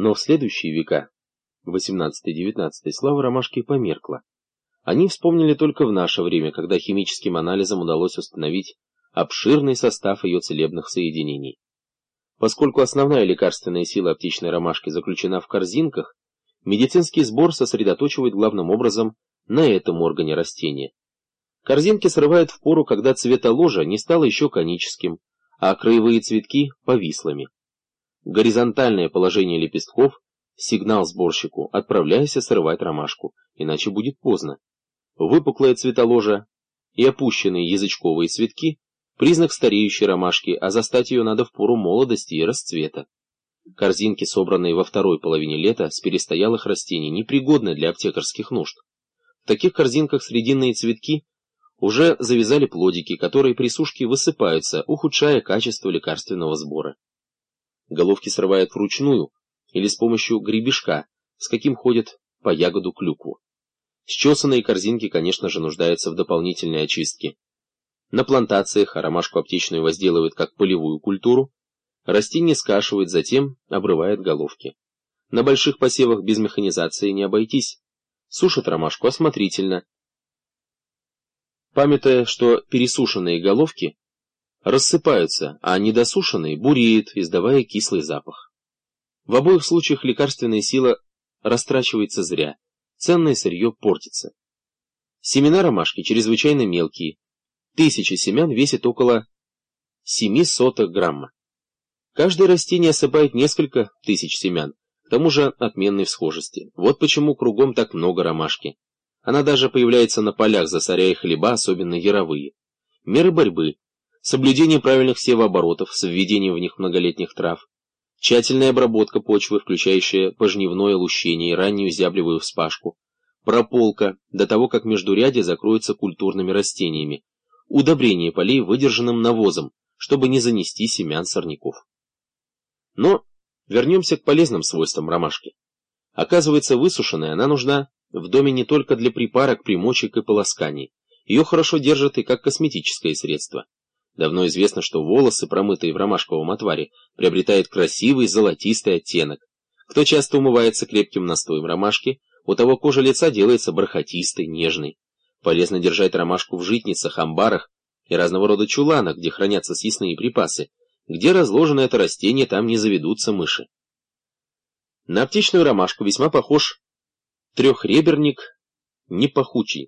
Но в следующие века, 18-19, слава ромашки померкла. Они вспомнили только в наше время, когда химическим анализом удалось установить обширный состав ее целебных соединений. Поскольку основная лекарственная сила аптечной ромашки заключена в корзинках, медицинский сбор сосредоточивает главным образом на этом органе растения. Корзинки срывают в пору, когда цветоложа не стало еще коническим, а краевые цветки – повислыми. Горизонтальное положение лепестков – сигнал сборщику: отправляйся срывать ромашку, иначе будет поздно. Выпуклая цветоложа и опущенные язычковые цветки – признак стареющей ромашки, а застать ее надо в пору молодости и расцвета. Корзинки, собранные во второй половине лета с перестоялых растений, непригодны для аптекарских нужд. В таких корзинках срединные цветки уже завязали плодики, которые при сушке высыпаются, ухудшая качество лекарственного сбора. Головки срывают вручную или с помощью гребешка, с каким ходят по ягоду клюкву. Счесанные корзинки, конечно же, нуждаются в дополнительной очистке. На плантациях ромашку аптечную возделывают как полевую культуру, растение скашивает, затем обрывает головки. На больших посевах без механизации не обойтись. Сушат ромашку осмотрительно, памятуя, что пересушенные головки рассыпаются, а недосушенные буреют, издавая кислый запах. В обоих случаях лекарственная сила растрачивается зря, ценное сырье портится. Семена ромашки чрезвычайно мелкие, 1000 семян весит около 0,07 грамма. Каждое растение осыпает несколько тысяч семян, к тому же отменной всхожести. Вот почему кругом так много ромашки. Она даже появляется на полях, засоряя хлеба, особенно яровые. Меры борьбы: соблюдение правильных севооборотов с введением в них многолетних трав, тщательная обработка почвы, включающая пожнивное лущение и раннюю зяблевую вспашку, прополка до того, как междурядье закроется культурными растениями, удобрение полей выдержанным навозом, чтобы не занести семян сорняков. Но вернемся к полезным свойствам ромашки. Оказывается, высушенная она нужна в доме не только для припарок, примочек и полосканий. Ее хорошо держат и как косметическое средство. Давно известно, что волосы, промытые в ромашковом отваре, приобретают красивый золотистый оттенок. Кто часто умывается крепким настоем ромашки, у того кожа лица делается бархатистой, нежной. Полезно держать ромашку в житницах, амбарах и разного рода чуланах, где хранятся съестные припасы. Где разложено это растение, там не заведутся мыши. На аптечную ромашку весьма похож трехреберник непахучий.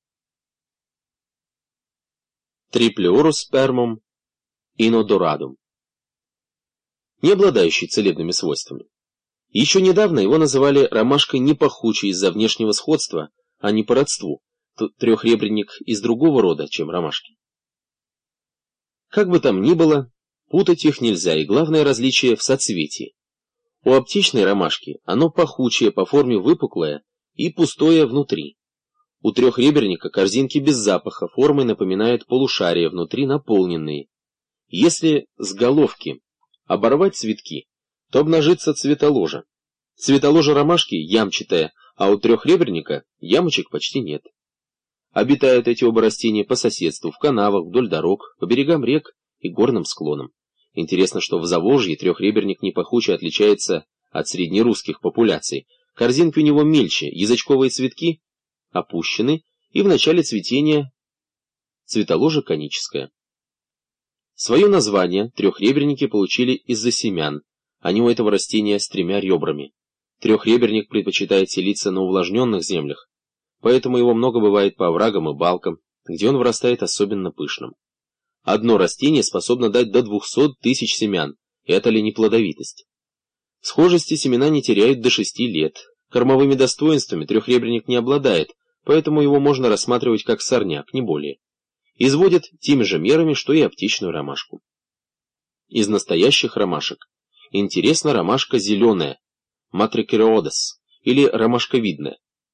Триплеоруспермум инодорадум, не обладающий целебными свойствами. Еще недавно его называли ромашкой непахучей из-за внешнего сходства, а не по родству. Трехреберник из другого рода, чем ромашки. Как бы там ни было, путать их нельзя, и главное различие в соцветии. У аптечной ромашки оно пахучее, по форме выпуклое и пустое внутри. У трехреберника корзинки без запаха, формой напоминают полушария, внутри наполненные. Если с головки оборвать цветки, то обнажится цветоложа. Цветоложа ромашки ямчатая, а у трехреберника ямочек почти нет. Обитают эти оба растения по соседству, в канавах, вдоль дорог, по берегам рек и горным склонам. Интересно, что в Заволжье трехреберник непахучий отличается от среднерусских популяций. Корзинки у него мельче, язычковые цветки опущены, и в начале цветения цветоложа коническая. Свое название трехреберники получили из-за семян, они у этого растения с 3 ребрами. Трехреберник предпочитает селиться на увлажненных землях, поэтому его много бывает по оврагам и балкам, где он вырастает особенно пышным. Одно растение способно дать до 200 тысяч семян, это ли не плодовитость? Схожести семена не теряют до 6 лет. Кормовыми достоинствами трехреберник не обладает, поэтому его можно рассматривать как сорняк, не более. Изводят теми же мерами, что и аптечную ромашку. Из настоящих ромашек интересна ромашка зеленая, матрикериодес, или ромашковидная.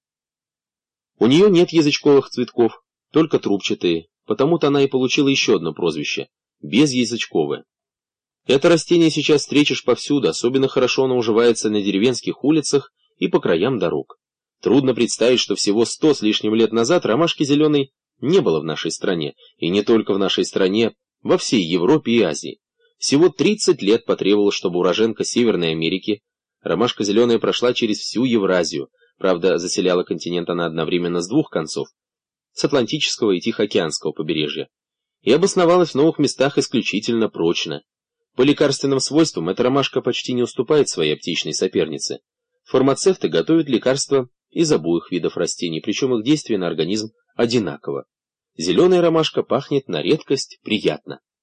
У нее нет язычковых цветков, только трубчатые, потому-то она и получила еще одно прозвище – безязычковое. Это растение сейчас встретишь повсюду, особенно хорошо оно уживается на деревенских улицах и по краям дорог. Трудно представить, что всего 100 с лишним лет назад ромашки зеленой не было в нашей стране, и не только в нашей стране, во всей Европе и Азии. Всего 30 лет потребовалось, чтобы уроженка Северной Америки Ромашка зеленая прошла через всю Евразию, правда, заселяла континент она одновременно с двух концов, с Атлантического и Тихоокеанского побережья, и обосновалась в новых местах исключительно прочно. По лекарственным свойствам эта ромашка почти не уступает своей аптечной сопернице. Фармацевты готовят лекарства из обоих видов растений, причем их действие на организм одинаково. Зеленая ромашка пахнет на редкость приятно.